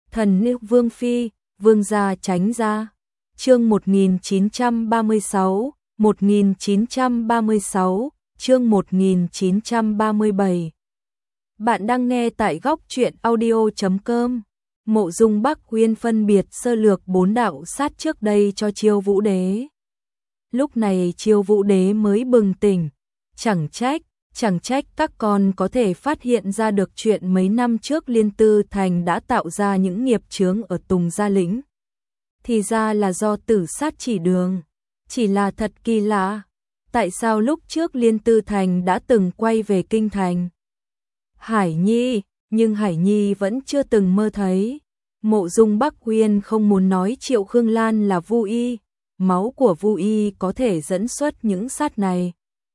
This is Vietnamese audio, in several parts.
Thần nữ Vương Phi, Vương gia tránh ra. Chương 1936, 1936, chương 1937. Bạn đang nghe tại góc truyện audio.com. Mộ Dung Bắc Uyên phân biệt sơ lược 4 đạo sát trước đây cho Chiêu Vũ Đế. Lúc này Chiêu Vũ Đế mới bừng tỉnh, chẳng trách các con có thể phát hiện ra được chuyện mấy năm trước Liên Tư Thành đã tạo ra những nghiệp chướng ở Tùng Gia Lĩnh. Thì ra là do tử sát chỉ đường, chỉ là thật kỳ lạ, tại sao lúc trước Liên Tư Thành đã từng quay về kinh thành Hải Nhi, nhưng Hải Nhi vẫn chưa từng mơ thấy. Mộ Dung Bắc Uyên không muốn nói Triệu Khương Lan là Vu Y, máu của Vu Y có thể dẫn xuất những sát này.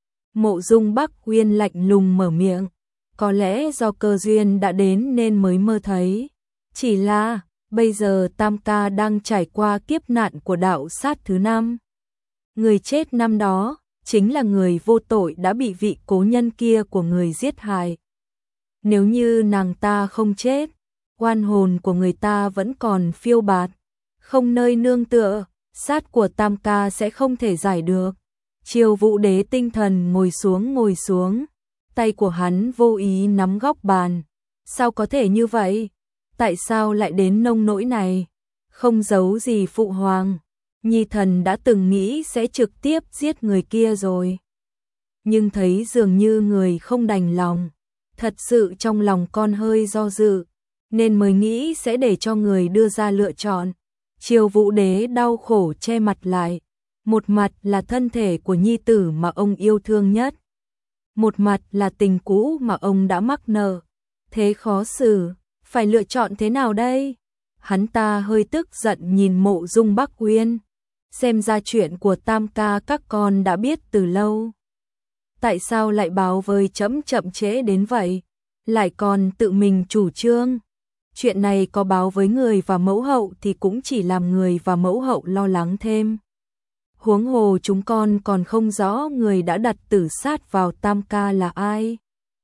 Mộ Dung Bắc Uyên lạnh lùng mở miệng, có lẽ do cơ duyên đã đến nên mới mơ thấy. Chỉ là, bây giờ Tam Ca đang trải qua kiếp nạn của đạo sát thứ 5. Người chết năm đó, chính là người vô tội đã bị vị cố nhân kia của người giết hại. Nếu như nàng ta không chết, oan hồn của người ta vẫn còn phiêu bạt, không nơi nương tựa, sát của Tam Ca sẽ không thể giải được. Chiêu Vũ Đế tinh thần ngồi xuống, tay của hắn vô ý nắm góc bàn. Sao có thể như vậy? Tại sao lại đến nông nỗi này? Không giấu gì phụ hoàng, Nhi thần đã từng nghĩ sẽ trực tiếp giết người kia rồi. Nhưng thấy dường như người không đành lòng, thật sự trong lòng con hơi do dự, nên mới nghĩ sẽ để cho người đưa ra lựa chọn. Chiêu Vũ Đế đau khổ che mặt lại. Một mặt là thân thể của nhi tử mà ông yêu thương nhất, một mặt là tình cũ mà ông đã mắc nợ. Thế khó xử, phải lựa chọn thế nào đây? Hắn ta hơi tức giận nhìn Mộ Dung Bắc Uyên, xem ra chuyện của Tam Ca các con đã biết từ lâu. Tại sao lại báo với chậm trễ đến vậy, lại còn tự mình chủ trương? Chuyện này có báo với người và mẫu hậu thì cũng chỉ làm người và mẫu hậu lo lắng thêm. Huống hồ chúng con còn không rõ người đã đặt tử sát vào Tam Ca là ai.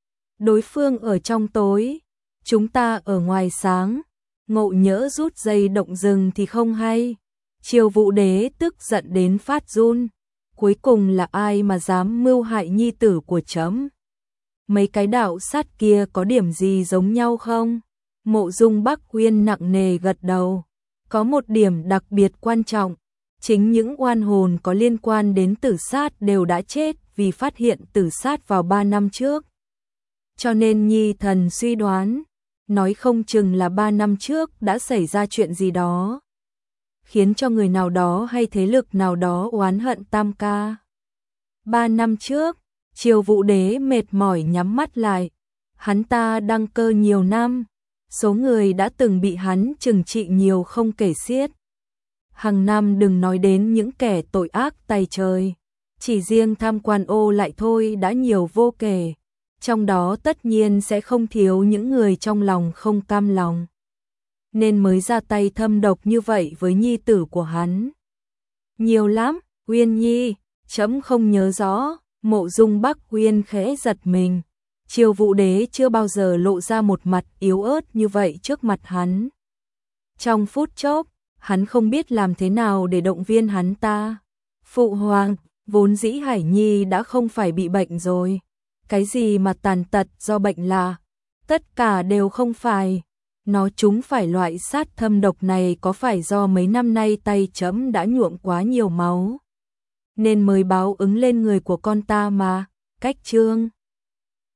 Đối phương ở trong tối, chúng ta ở ngoài sáng, ngộ nhỡ rút dây động rừng thì không hay. Chiêu Vũ Đế tức giận đến phát run. Cuối cùng là ai mà dám mưu hại nhi tử của trẫm? Mấy cái đạo sát kia có điểm gì giống nhau không? Mộ Dung Bắc Uyên nặng nề gật đầu. Có một điểm đặc biệt quan trọng, chính những oan hồn có liên quan đến tử sát đều đã chết vì phát hiện tử sát vào 3 năm trước. Cho nên Nhi thần suy đoán, nói không chừng là 3 năm trước đã xảy ra chuyện gì đó, khiến cho người nào đó hay thế lực nào đó oán hận Tam Ca. 3 năm trước, Chiêu Vũ Đế mệt mỏi nhắm mắt lại. Hắn ta đăng cơ nhiều năm, số người đã từng bị hắn trừng trị nhiều không kể xiết. Hàng năm đừng nói đến những kẻ tội ác tày trời, chỉ riêng Tham Quan Ô lại thôi đã nhiều vô kể. Trong đó tất nhiên sẽ không thiếu những người trong lòng không cam lòng, nên mới ra tay thâm độc như vậy với nhi tử của hắn. Nhiều lắm, Uyên Nhi, trẫm không nhớ rõ. Mộ Dung Bắc Uyên khẽ giật mình. Chiêu Vũ Đế chưa bao giờ lộ ra một mặt yếu ớt như vậy trước mặt hắn. Trong phút chốc, hắn không biết làm thế nào để động viên hắn ta. Phụ hoàng, vốn dĩ Hải Nhi đã không phải bị bệnh rồi. Cái gì mà tàn tật do bệnh là, tất cả đều không phải. Nó trúng phải loại sát thâm độc này có phải do mấy năm nay tay trẫm đã nhuộm quá nhiều máu, nên mới báo ứng lên người của con ta mà. Cách chương